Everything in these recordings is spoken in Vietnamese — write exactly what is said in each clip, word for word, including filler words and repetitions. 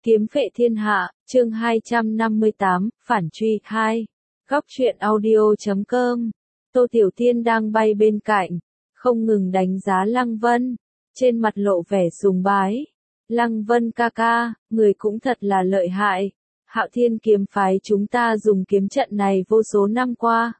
Kiếm phệ thiên hạ, chương hai trăm năm mươi tám, phản truy, hai. Góc truyện audio chấm com. Tô Tiểu Tiên đang bay bên cạnh, không ngừng đánh giá Lăng Vân, trên mặt lộ vẻ sùng bái. Lăng Vân ca ca, người cũng thật là lợi hại. Hạo Thiên kiếm phái chúng ta dùng kiếm trận này vô số năm qua.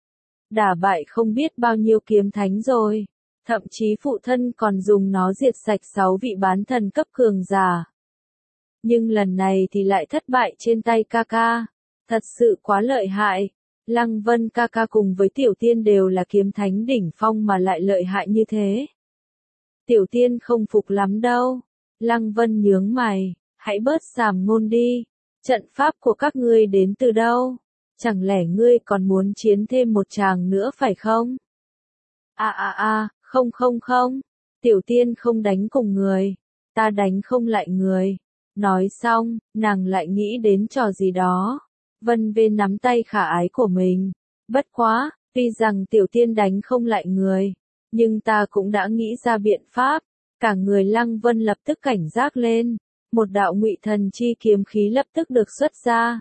Đả bại không biết bao nhiêu kiếm thánh rồi. Thậm chí phụ thân còn dùng nó diệt sạch sáu vị bán thần cấp cường giả. Nhưng lần này thì lại thất bại trên tay ca ca. Thật sự quá lợi hại. Lăng Vân ca ca cùng với Tiểu Tiên đều là kiếm thánh đỉnh phong mà lại lợi hại như thế. Tiểu Tiên không phục lắm đâu. Lăng Vân nhướng mày, hãy bớt sàm ngôn đi. Trận pháp của các ngươi đến từ đâu? Chẳng lẽ ngươi còn muốn chiến thêm một tràng nữa phải không? À à à, không không không. Tiểu Tiên không đánh cùng người. Ta đánh không lại người. Nói xong, nàng lại nghĩ đến trò gì đó. Vân Vê nắm tay khả ái của mình. Bất quá, tuy rằng Tiểu Tiên đánh không lại người, nhưng ta cũng đã nghĩ ra biện pháp. Cả người Lăng Vân lập tức cảnh giác lên. Một đạo ngụy thần chi kiếm khí lập tức được xuất ra.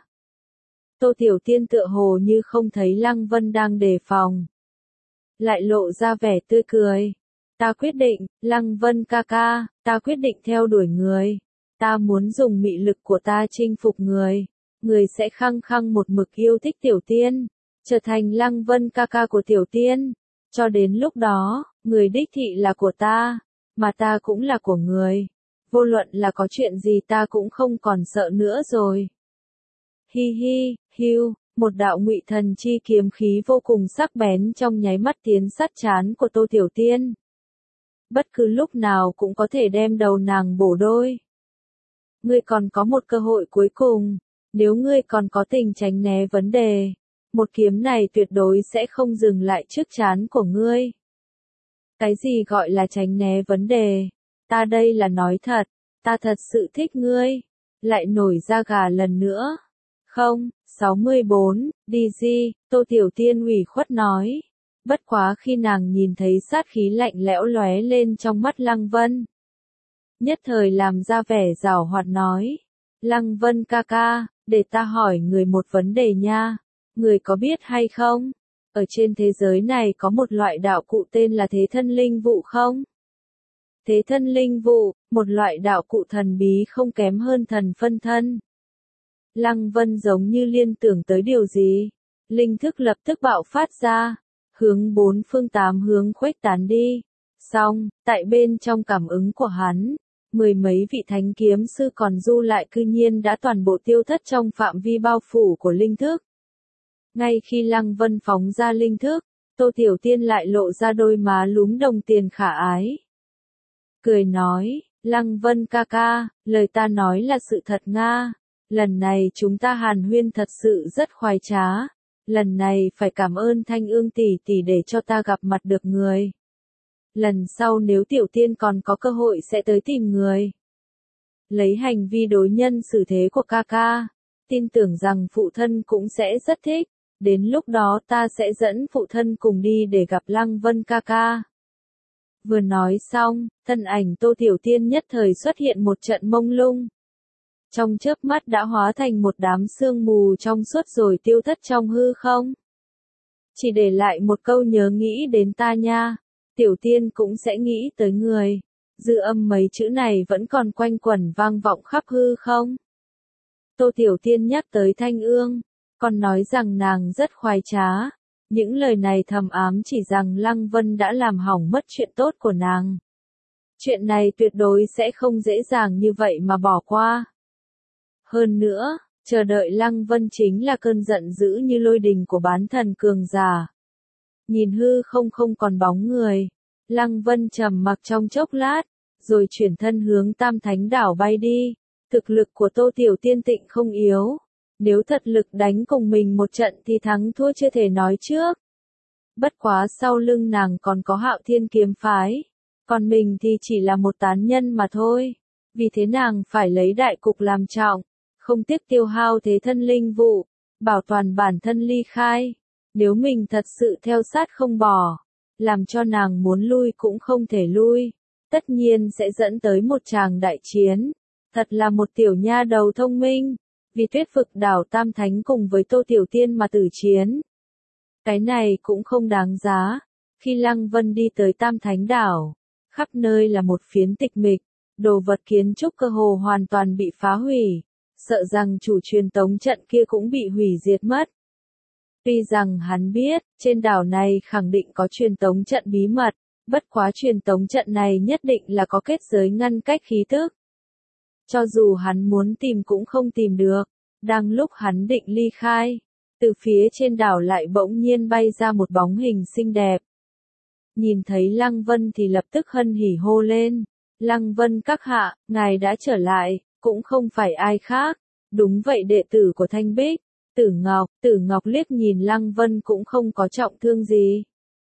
Tô Tiểu Tiên tựa hồ như không thấy Lăng Vân đang đề phòng. Lại lộ ra vẻ tươi cười. Ta quyết định, Lăng Vân ca ca, ta quyết định theo đuổi người. Ta muốn dùng mị lực của ta chinh phục người. Người sẽ khăng khăng một mực yêu thích Tiểu Tiên. Trở thành Lăng Vân ca ca của Tiểu Tiên. Cho đến lúc đó, người đích thị là của ta. Mà ta cũng là của người. Vô luận là có chuyện gì ta cũng không còn sợ nữa rồi. Hi hi, hiu, một đạo ngụy thần chi kiếm khí vô cùng sắc bén trong nháy mắt tiến sát trán của Tô Tiểu Tiên. Bất cứ lúc nào cũng có thể đem đầu nàng bổ đôi. Ngươi còn có một cơ hội cuối cùng, nếu ngươi còn có tình tránh né vấn đề, một kiếm này tuyệt đối sẽ không dừng lại trước trán của ngươi. Cái gì gọi là tránh né vấn đề? Ta đây là nói thật, ta thật sự thích ngươi. Lại nổi da gà lần nữa. Không, sáu mươi bốn, đi di, Tô Tiểu Tiên ủy khuất nói. Bất quá khi nàng nhìn thấy sát khí lạnh lẽo lóe lên trong mắt Lăng Vân. Nhất thời làm ra vẻ giảo hoạt nói. Lăng Vân ca ca, để ta hỏi người một vấn đề nha. Người có biết hay không? Ở trên thế giới này có một loại đạo cụ tên là thế thân linh vụ không? Thế thân linh vụ, một loại đạo cụ thần bí không kém hơn thần phân thân. Lăng Vân giống như liên tưởng tới điều gì. Linh thức lập tức bạo phát ra. Hướng bốn phương tám hướng khuếch tán đi. Xong, tại bên trong cảm ứng của hắn, mười mấy vị thánh kiếm sư còn du lại cư nhiên đã toàn bộ tiêu thất trong phạm vi bao phủ của linh thức. Ngay khi Lăng Vân phóng ra linh thức, Tô Tiểu Tiên lại lộ ra đôi má lúm đồng tiền khả ái. Cười nói, Lăng Vân ca ca, lời ta nói là sự thật nga. Lần này chúng ta hàn huyên thật sự rất khoái trá. Lần này phải cảm ơn Thanh Ương tỷ tỷ để cho ta gặp mặt được người. Lần sau nếu Tiểu Tiên còn có cơ hội sẽ tới tìm người. Lấy hành vi đối nhân xử thế của ca ca, tin tưởng rằng phụ thân cũng sẽ rất thích. Đến lúc đó ta sẽ dẫn phụ thân cùng đi để gặp Lăng Vân ca ca. Vừa nói xong, thân ảnh Tô Tiểu Tiên nhất thời xuất hiện một trận mông lung. Trong chớp mắt đã hóa thành một đám sương mù trong suốt rồi tiêu thất trong hư không. Chỉ để lại một câu nhớ nghĩ đến ta nha. Tiểu Tiên cũng sẽ nghĩ tới người. Dư âm mấy chữ này vẫn còn quanh quẩn vang vọng khắp hư không. Tô Tiểu Tiên nhắc tới Thanh Ương, còn nói rằng nàng rất khoái trá. Những lời này thầm ám chỉ rằng Lăng Vân đã làm hỏng mất chuyện tốt của nàng. Chuyện này tuyệt đối sẽ không dễ dàng như vậy mà bỏ qua. Hơn nữa, chờ đợi Lăng Vân chính là cơn giận dữ như lôi đình của bán thần cường giả. Nhìn hư không không còn bóng người, Lăng Vân trầm mặc trong chốc lát, rồi chuyển thân hướng Tam Thánh đảo bay đi. Thực lực của Tô Tiểu Tiên tịnh không yếu. Nếu thật lực đánh cùng mình một trận thì thắng thua chưa thể nói trước. Bất quá sau lưng nàng còn có Hạo Thiên kiếm phái. Còn mình thì chỉ là một tán nhân mà thôi. Vì thế nàng phải lấy đại cục làm trọng. Không tiếc tiêu hao thế thân linh vụ. Bảo toàn bản thân ly khai. Nếu mình thật sự theo sát không bỏ. Làm cho nàng muốn lui cũng không thể lui. Tất nhiên sẽ dẫn tới một tràng đại chiến. Thật là một tiểu nha đầu thông minh, vì Tuyết Vực đảo Tam Thánh cùng với Tô Tiểu Tiên mà tử chiến. Cái này cũng không đáng giá. Khi Lăng Vân đi tới Tam Thánh đảo, khắp nơi là một phiến tịch mịch, đồ vật kiến trúc cơ hồ hoàn toàn bị phá hủy, sợ rằng chủ truyền tống trận kia cũng bị hủy diệt mất. Tuy rằng hắn biết, trên đảo này khẳng định có truyền tống trận bí mật, bất quá truyền tống trận này nhất định là có kết giới ngăn cách khí tức. Cho dù hắn muốn tìm cũng không tìm được, đang lúc hắn định ly khai, từ phía trên đảo lại bỗng nhiên bay ra một bóng hình xinh đẹp. Nhìn thấy Lăng Vân thì lập tức hân hỉ hô lên, Lăng Vân các hạ, ngài đã trở lại, cũng không phải ai khác, đúng vậy đệ tử của Thanh Bích, Tử Ngọc. Tử Ngọc liếc nhìn Lăng Vân cũng không có trọng thương gì.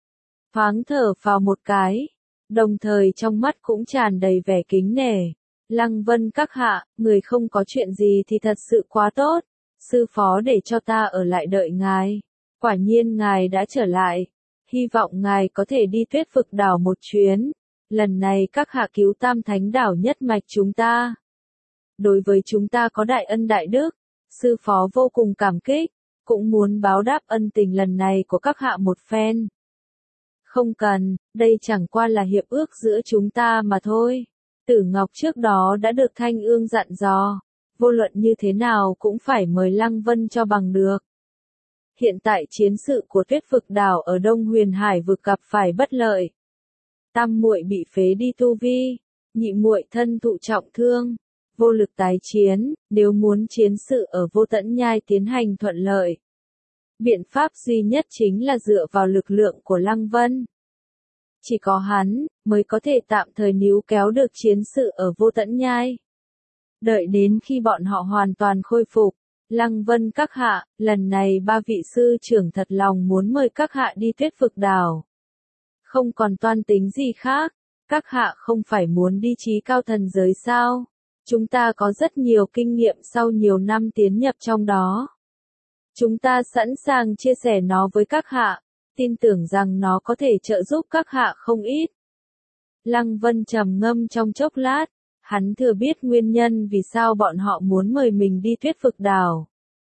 Thoáng thở phào một cái, đồng thời trong mắt cũng tràn đầy vẻ kính nể. Lăng Vân các hạ, người không có chuyện gì thì thật sự quá tốt, sư phó để cho ta ở lại đợi ngài. Quả nhiên ngài đã trở lại, hy vọng ngài có thể đi Tuyết Vực đảo một chuyến. Lần này các hạ cứu Tam Thánh đảo nhất mạch chúng ta. Đối với chúng ta có đại ân đại đức, sư phó vô cùng cảm kích, cũng muốn báo đáp ân tình lần này của các hạ một phen. Không cần, đây chẳng qua là hiệp ước giữa chúng ta mà thôi. Tử Ngọc trước đó đã được Thanh Ương dặn dò, vô luận như thế nào cũng phải mời Lăng Vân cho bằng được. Hiện tại chiến sự của Tuyết Vực đảo ở Đông Huyền Hải vực gặp phải bất lợi. Tam muội bị phế đi tu vi, nhị muội thân thụ trọng thương, vô lực tái chiến, nếu muốn chiến sự ở Vô Tẫn Nhai tiến hành thuận lợi. Biện pháp duy nhất chính là dựa vào lực lượng của Lăng Vân. Chỉ có hắn, mới có thể tạm thời níu kéo được chiến sự ở Vô Tẫn Nhai. Đợi đến khi bọn họ hoàn toàn khôi phục, Lăng Vân các hạ, lần này ba vị sư trưởng thật lòng muốn mời các hạ đi Tuyết Vực đảo. Không còn toan tính gì khác, các hạ không phải muốn đi trí cao thần giới sao? Chúng ta có rất nhiều kinh nghiệm sau nhiều năm tiến nhập trong đó. Chúng ta sẵn sàng chia sẻ nó với các hạ, tin tưởng rằng nó có thể trợ giúp các hạ không ít. Lăng Vân trầm ngâm trong chốc lát, hắn thừa biết nguyên nhân vì sao bọn họ muốn mời mình đi Tuyết Vực đảo.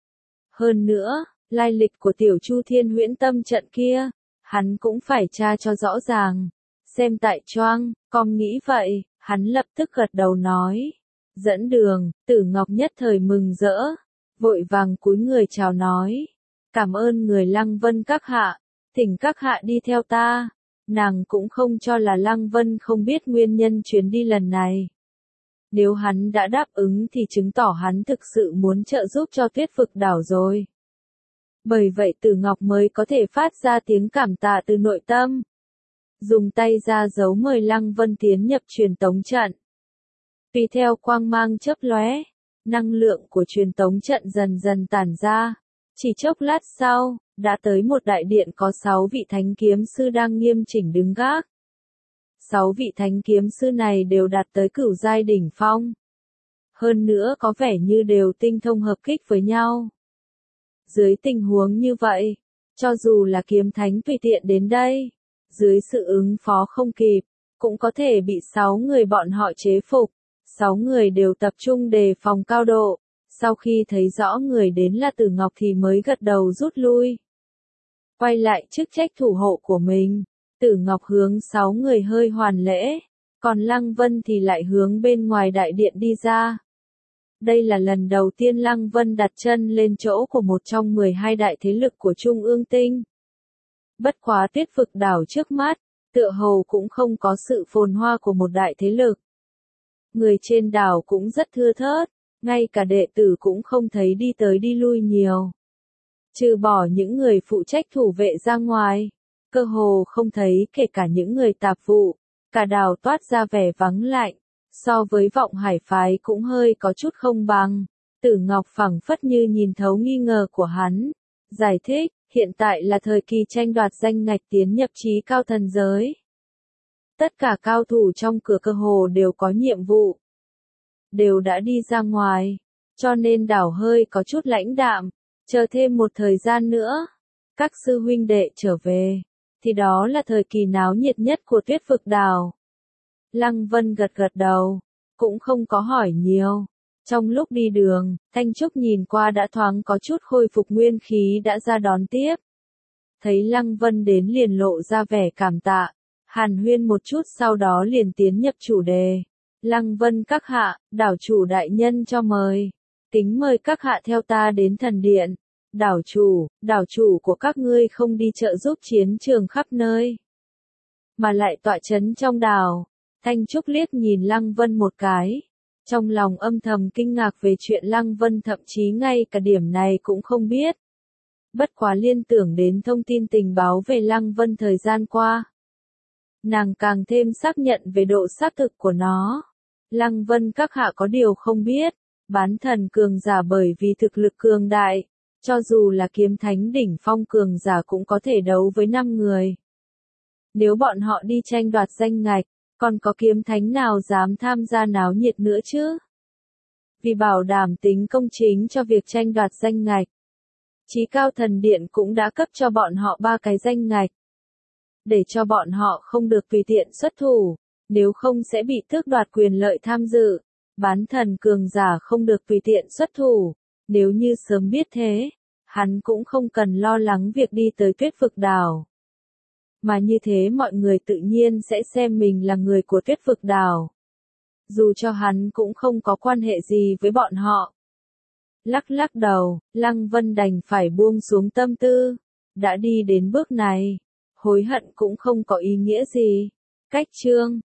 Hơn nữa, lai lịch của tiểu Chu Thiên Huyễn Tâm trận kia, hắn cũng phải tra cho rõ ràng. Xem tại choang, com nghĩ vậy, hắn lập tức gật đầu nói. Dẫn đường, Tử Ngọc nhất thời mừng rỡ, vội vàng cúi người chào nói. Cảm ơn người Lăng Vân các hạ, thỉnh các hạ đi theo ta. Nàng cũng không cho là Lăng Vân không biết nguyên nhân chuyến đi lần này. Nếu hắn đã đáp ứng thì chứng tỏ hắn thực sự muốn trợ giúp cho Tuyết Vực đảo rồi. Bởi vậy Tử Ngọc mới có thể phát ra tiếng cảm tạ từ nội tâm. Dùng tay ra dấu mời Lăng Vân tiến nhập truyền tống trận. Tùy theo quang mang chớp lóe, năng lượng của truyền tống trận dần dần tản ra. Chỉ chốc lát sau, đã tới một đại điện có sáu vị thánh kiếm sư đang nghiêm chỉnh đứng gác. Sáu vị thánh kiếm sư này đều đạt tới cửu giai đỉnh phong. Hơn nữa có vẻ như đều tinh thông hợp kích với nhau. Dưới tình huống như vậy, cho dù là kiếm thánh tùy tiện đến đây, dưới sự ứng phó không kịp, cũng có thể bị sáu người bọn họ chế phục. Sáu người đều tập trung đề phòng cao độ, sau khi thấy rõ người đến là Tử Ngọc thì mới gật đầu rút lui. Quay lại chức trách thủ hộ của mình, Tử Ngọc hướng sáu người hơi hoàn lễ, còn Lăng Vân thì lại hướng bên ngoài đại điện đi ra. Đây là lần đầu tiên Lăng Vân đặt chân lên chỗ của một trong mười hai đại thế lực của Trung ương tinh. Bất quá Tuyết Vực đảo trước mắt, tựa hồ cũng không có sự phồn hoa của một đại thế lực. Người trên đảo cũng rất thưa thớt, ngay cả đệ tử cũng không thấy đi tới đi lui nhiều. Trừ bỏ những người phụ trách thủ vệ ra ngoài, cơ hồ không thấy kể cả những người tạp vụ, cả đảo toát ra vẻ vắng lạnh, so với Vọng Hải phái cũng hơi có chút không bằng. Tử Ngọc phẳng phất như nhìn thấu nghi ngờ của hắn, giải thích, hiện tại là thời kỳ tranh đoạt danh ngạch tiến nhập trí cao thần giới. Tất cả cao thủ trong cửa cơ hồ đều có nhiệm vụ, đều đã đi ra ngoài, cho nên đảo hơi có chút lãnh đạm, chờ thêm một thời gian nữa, các sư huynh đệ trở về, thì đó là thời kỳ náo nhiệt nhất của Tuyết Vực đảo. Lăng Vân gật gật đầu, cũng không có hỏi nhiều. Trong lúc đi đường, Thanh Trúc nhìn qua đã thoáng có chút khôi phục nguyên khí đã ra đón tiếp. Thấy Lăng Vân đến liền lộ ra vẻ cảm tạ, hàn huyên một chút sau đó liền tiến nhập chủ đề. Lăng Vân các hạ, đảo chủ đại nhân cho mời. Kính mời các hạ theo ta đến thần điện. Đảo chủ, đảo chủ của các ngươi không đi trợ giúp chiến trường khắp nơi, mà lại tọa chấn trong đảo. Thanh Trúc liếc nhìn Lăng Vân một cái. Trong lòng âm thầm kinh ngạc về chuyện Lăng Vân thậm chí ngay cả điểm này cũng không biết. Bất quá liên tưởng đến thông tin tình báo về Lăng Vân thời gian qua, nàng càng thêm xác nhận về độ xác thực của nó. Lăng Vân các hạ có điều không biết, bán thần cường giả bởi vì thực lực cường đại, cho dù là kiếm thánh đỉnh phong cường giả cũng có thể đấu với năm người. Nếu bọn họ đi tranh đoạt danh ngạch, còn có kiếm thánh nào dám tham gia náo nhiệt nữa chứ? Vì bảo đảm tính công chính cho việc tranh đoạt danh ngạch, Chí Cao Thần Điện cũng đã cấp cho bọn họ ba cái danh ngạch, để cho bọn họ không được tùy tiện xuất thủ, nếu không sẽ bị tước đoạt quyền lợi tham dự. Bán thần cường giả không được tùy tiện xuất thủ, nếu như sớm biết thế, hắn cũng không cần lo lắng việc đi tới Tuyết Vực Đảo. Mà như thế mọi người tự nhiên sẽ xem mình là người của Tuyết Vực Đảo. Dù cho hắn cũng không có quan hệ gì với bọn họ. Lắc lắc đầu, Lăng Vân đành phải buông xuống tâm tư. Đã đi đến bước này, hối hận cũng không có ý nghĩa gì. Cách chương